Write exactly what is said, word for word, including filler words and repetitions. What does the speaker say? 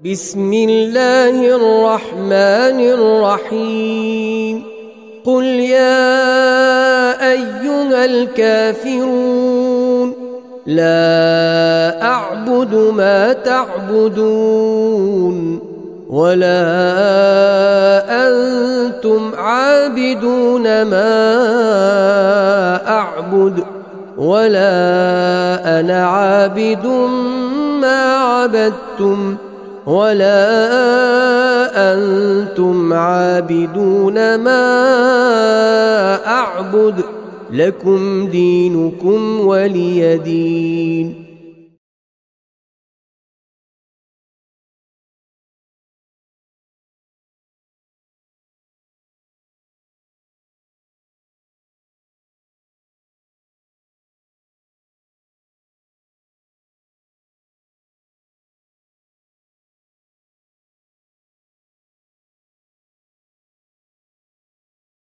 بسم الله الرحمن الرحيم قل يا أيها الكافرون لا أعبد ما تعبدون ولا أنتم عابدون ما أعبد ولا أنا عابد ما عبدتم ولا أنتم عابدون ما أعبد لكم دينكم ولي دين.